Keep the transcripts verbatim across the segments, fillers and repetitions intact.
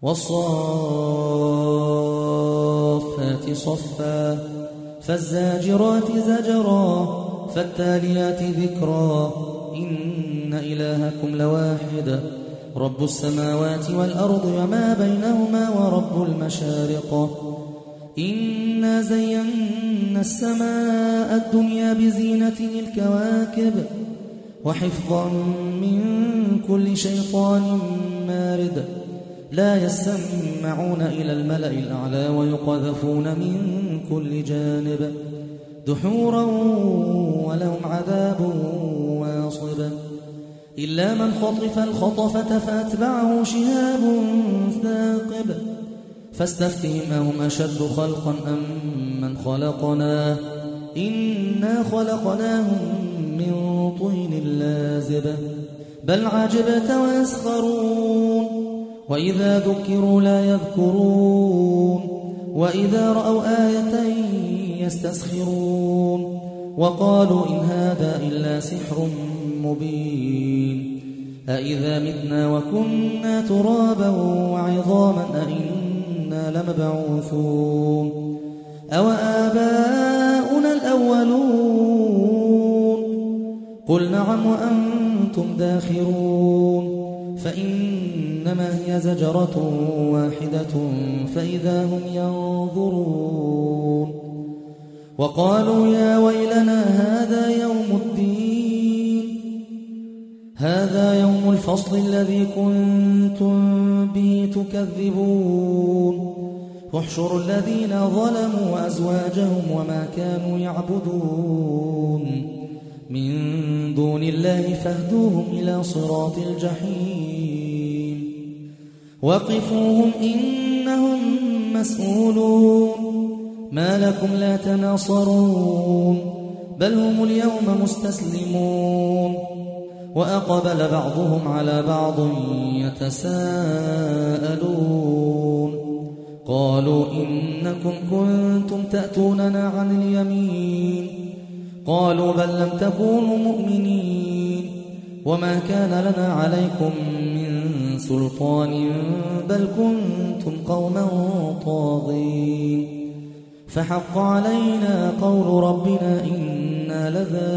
والصافات صفا فالزاجرات زجرا فالتاليات ذكرا إن إلهكم لواحد رب السماوات والأرض وما بينهما ورب المشارق إنا زينا السماء الدنيا بزينة الكواكب وحفظا من كل شيطان مارد لا يسمعون إلى الملأ الأعلى ويقذفون من كل جانب دحورا ولهم عذاب واصب إلا من خطف الخطفة فأتبعه شهاب ثاقب فاستفتهم أهم أشد خلقا أم من خلقنا إنا خلقناهم من طين لازب بل عجبت ويسخرون وإذا ذكروا لا يذكرون وإذا رأوا آية يستسخرون وقالوا إن هذا إلا سحر مبين أإذا متنا وكنا ترابا وعظاما أإنا لمبعوثون أو آباؤنا الأولون قل نعم وأنتم داخرون فإنما هي زجرة واحدة فإذا هم ينظرون وقالوا يا ويلنا هذا يوم الدين هذا يوم الفصل الذي كنتم به تكذبون واحشروا الذين ظلموا وأزواجهم وما كانوا يعبدون من دون الله فاهدوهم إلى صراط الجحيم وقفوهم إنهم مسؤولون ما لكم لا تناصرون بل هم اليوم مستسلمون وأقبل بعضهم على بعض يتساءلون قالوا إنكم كنتم تأتوننا عن اليمين قالوا بل لم تكونوا مؤمنين وما كان لنا عليكم من سلطان بل كنتم قوما طاغين فحق علينا قول ربنا إنا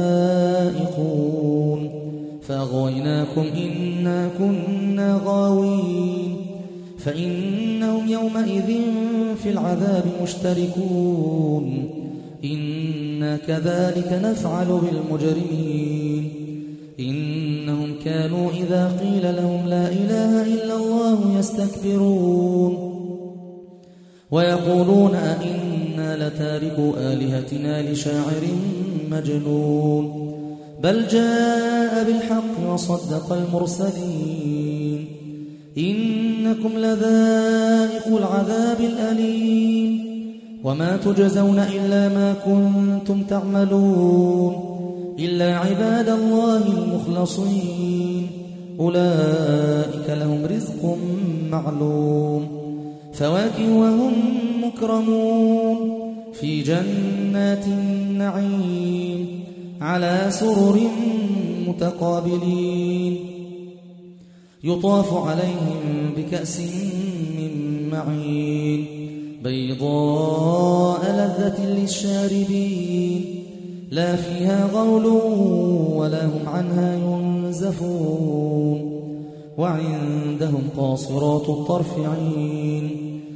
لذائقون فأغويناكم إنا كنا غاوين فإنهم يومئذ في العذاب مشتركون إنا كذلك نفعل بالمجرمين إنهم كانوا إذا قيل لهم لا إله إلا الله يستكبرون ويقولون أئنا لتاركو آلهتنا لشاعر مجنون بل جاء بالحق وصدق المرسلين إنكم لذائق العذاب الأليم وما تجزون إلا ما كنتم تعملون إلا عباد الله المخلصين أولئك لهم رزق معلوم فواكه وهم مكرمون في جنات النعيم على سرر متقابلين يطاف عليهم بكأس من معين بيضاء لذة للشاربين لا فيها غول ولا هم عنها ينزفون وعندهم قاصرات الطرف عين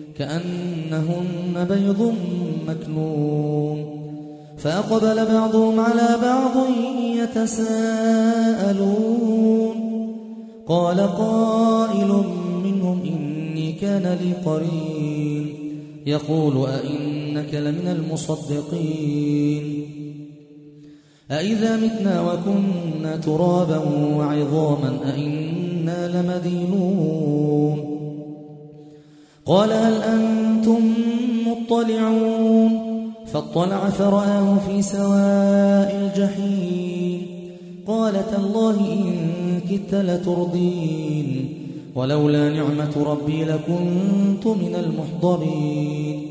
كأنهن بيض مكنون فأقبل بعضهم على بعض يتساءلون قال قائل منهم إني كان لي قرين يقول أئنك لمن المصدقين أئذا متنا وكنا ترابا وعظاما أئنا لمدينون قال هل أنتم مطلعون فاطلع فرآه في سواء الجحيم قال تالله إن كدت لتردين ولولا نعمة ربي لكنت من المحضرين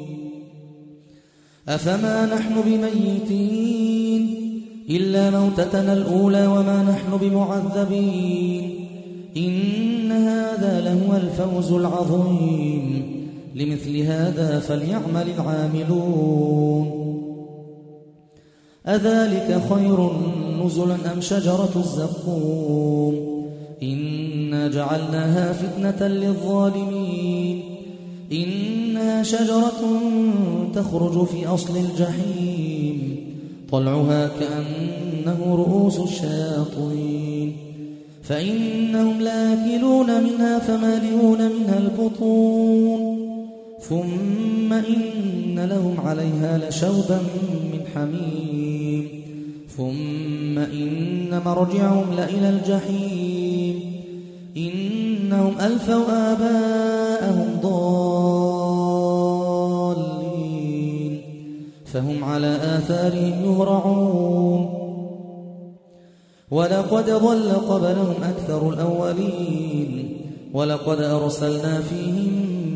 أفما نحن بميتين إلا موتتنا الأولى وما نحن بمعذبين إن هذا لهو الفوز العظيم لمثل هذا فليعمل العاملون أذلك خير نزلا أم شجرة الزقوم إنا جعلناها فتنة للظالمين إنها شجرة تخرج في أصل الجحيم طلعها كأنه رؤوس الشياطين فإنهم لآكلون منها فمالئون منها البطون ثم إن لهم عليها لشوبا من حميم ثم إن مرجعهم لإلى الجحيم إنهم ألفوا آباءهم ضالين فهم على آثارهم يهرعون ولقد ضل قبلهم أكثر الأولين ولقد أرسلنا فيهم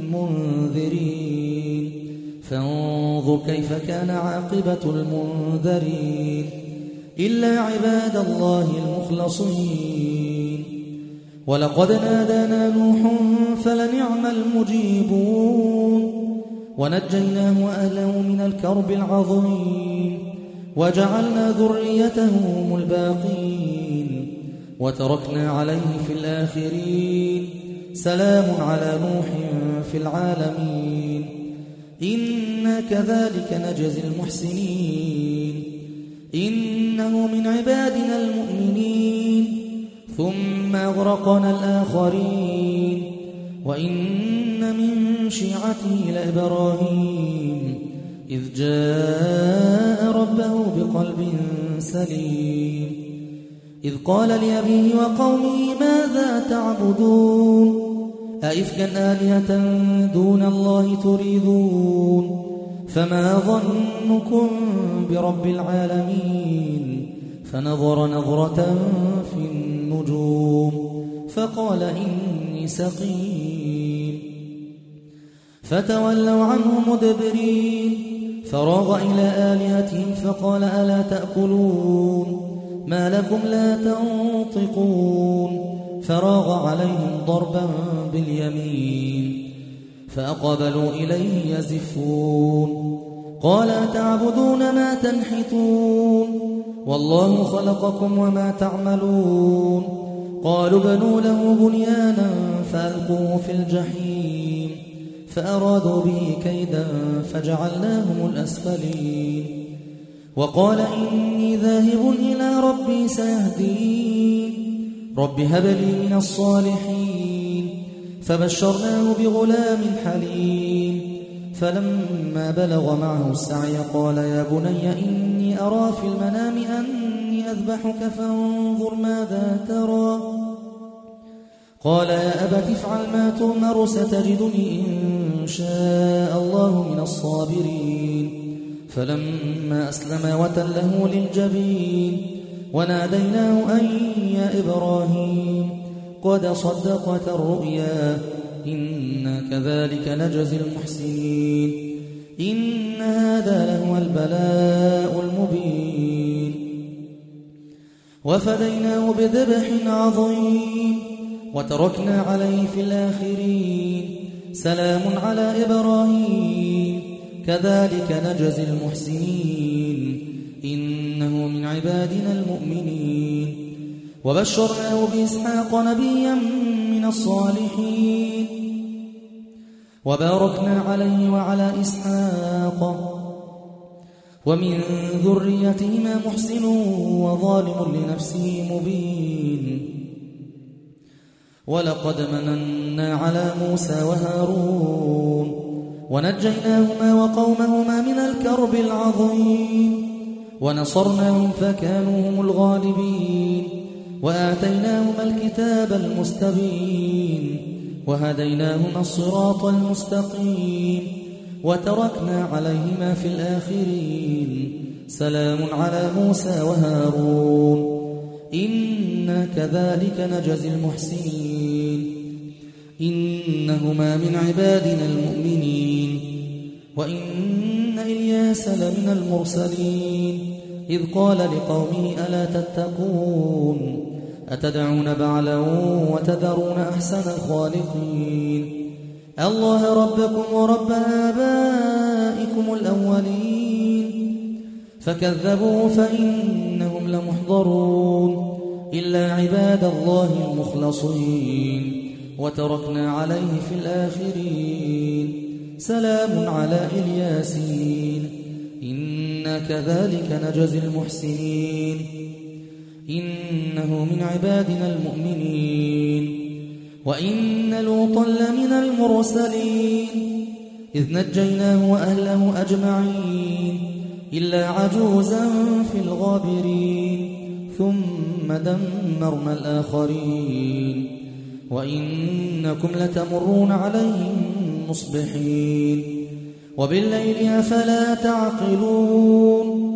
منذرين فانظر كيف كان عاقبة المنذرين إلا عباد الله المخلصين ولقد نادانا نوح فلنعم المجيبون ونجيناه وأهله من الكرب العظيم وجعلنا ذريته هم الباقين وتركنا عليه في الآخرين سلام على نوح في العالمين إنا كذلك نجزي المحسنين إنه من عبادنا المؤمنين ثم أغرقنا الآخرين وإن من شيعته لإبراهيم إذ جاء ربه بقلب سليم إذ قال لأبيه وقومه ماذا تعبدون أئفكا آلهة دون الله تريدون فما ظنكم برب العالمين فنظر نظرة في النجوم فقال إني سقيم فتولوا عنه مدبرين فراغ إلى آلهتهم فقال ألا تأكلون ما لكم لا تنطقون فراغ عليهم ضربا باليمين فأقبلوا إليه يزفون قال أتعبدون ما تنحتون والله خلقكم وما تعملون قالوا بنوا له بنيانا فألقوه في الجحيم فأرادوا به كيدا فجعلناهم الأسفلين وقال إني ذاهب إلى ربي سيهدين رب هب لي من الصالحين فبشرناه بغلام حليم فلما بلغ معه السعي قال يا بني إني أرى في المنام أني أذبحك فانظر ماذا ترى قال يا أبت افعل ما تؤمر ستجدني إن شاء الله من الصابرين فلما أسلم وتله للجبين وناديناه أن يا إبراهيم قد صدقت الرؤيا إنا كذلك نجزي المحسنين إن هذا لهو البلاء المبين وفديناه بذبح عظيم وتركنا عليه في الآخرين سلام على إبراهيم كذلك نجزي المحسنين إنه من عبادنا المؤمنين وبشرناه بإسحاق نبيا من الصالحين وباركنا عليه وعلى إسحاق ومن ذريتهما محسن وظالم لنفسه مبين ولقد مننا على موسى وهارون ونجيناهما وقومهما من الكرب العظيم ونصرناهم فكانوا هم الغالبين وآتيناهما الكتاب المستبين وهديناهما الصراط المستقيم وتركنا عليهما في الآخرين سلام على موسى وهارون إنا كذلك نجزي المحسنين إنهما من عبادنا المؤمنين وإن إلياس لمن المرسلين إذ قال لقومه ألا تتقون أتدعون بعلا وتذرون أحسن الخالقين الله ربكم ورب آبائكم الأولين فكذبوا فإنهم لمحضرون إلا عباد الله المخلصين وتركنا عليه في الآخرين سلام على الياسين إنا كذلك نجزي المحسنين إنه من عبادنا المؤمنين وإن لوطا لمن المرسلين إذ نجيناه وأهله أجمعين إلا عجوزا في الغابرين ثم دمرنا الآخرين وإنكم لتمرون عليهم مصبحين وبالليل أفلا تعقلون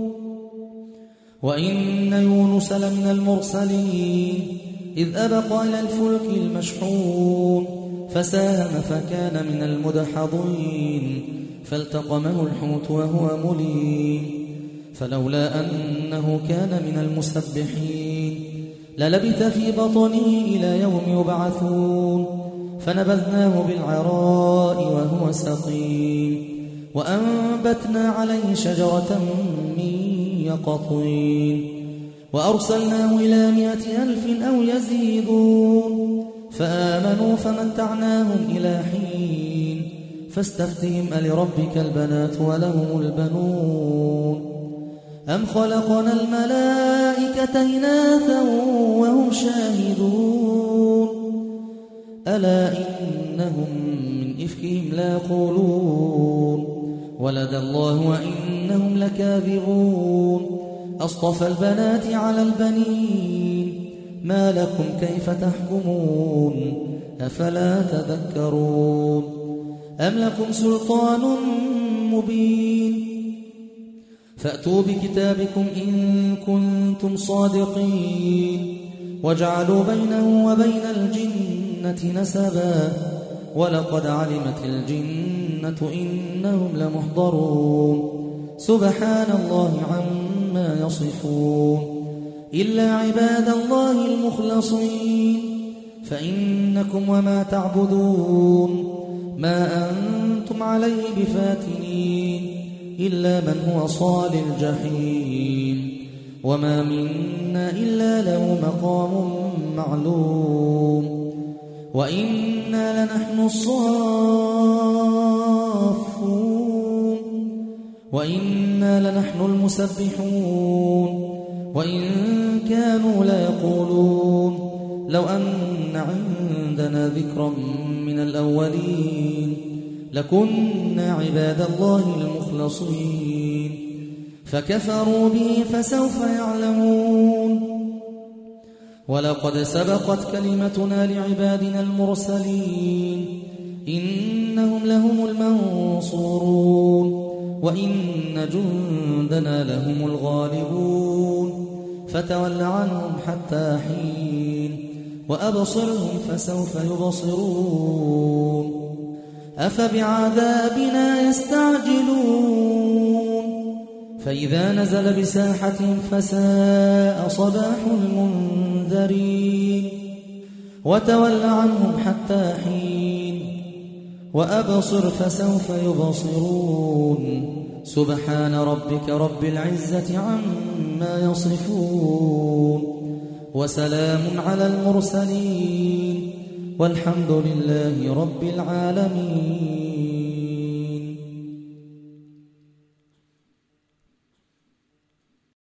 وإن يونس لمن المرسلين إذ أبق إلى الفلك المشحون فساهم فكان من المدحضين فالتقمه الحوت وهو مليم فلولا أنه كان من المسبحين للبث في بطنه إلى يوم يبعثون فنبذناه بالعراء وهو سقيم وأنبتنا عليه شجرة من يقطين وأرسلناه إلى مائة ألف أو يزيدون فآمنوا فمتعناهم إلى حين فاستفتهم ألربك البنات ولهم البنون أم خلقنا الملائكة إناثا وهم شاهدون ألا إنهم من إفكهم لا يقولون ولد الله وإنهم لكاذبون أصطفى البنات على البنين ما لكم كيف تحكمون أفلا تذكرون أم لكم سلطان مبين فأتوا بكتابكم إن كنتم صادقين وجعلوا بينه وبين الجنة نسبا ولقد علمت الجنة إنهم لمحضرون سبحان الله عما يصفون إلا عباد الله المخلصين فإنكم وما تعبدون ما أنتم عليه بفاتنين إلا من هو صال الجحيم وما منا إلا له مقام معلوم وإنا لنحن الصافون وإنا لنحن المسبحون وإن كانوا ليقولون لو أن عندنا ذكرا من الأولين لكنا عباد الله المخلصين فكفروا به فسوف يعلمون ولقد سبقت كلمتنا لعبادنا المرسلين إنهم لهم المنصورون وإن جندنا لهم الغالبون فتول عنهم حتى حين وأبصرهم فسوف يبصرون أفبعذابنا يستعجلون فإذا نزل بساحتهم فساء صباح المنذرين وتول عنهم حتى حين وأبصر فسوف يبصرون سبحان ربك رب العزة عما يصفون وسلام على المرسلين والحمد لله رب العالمين.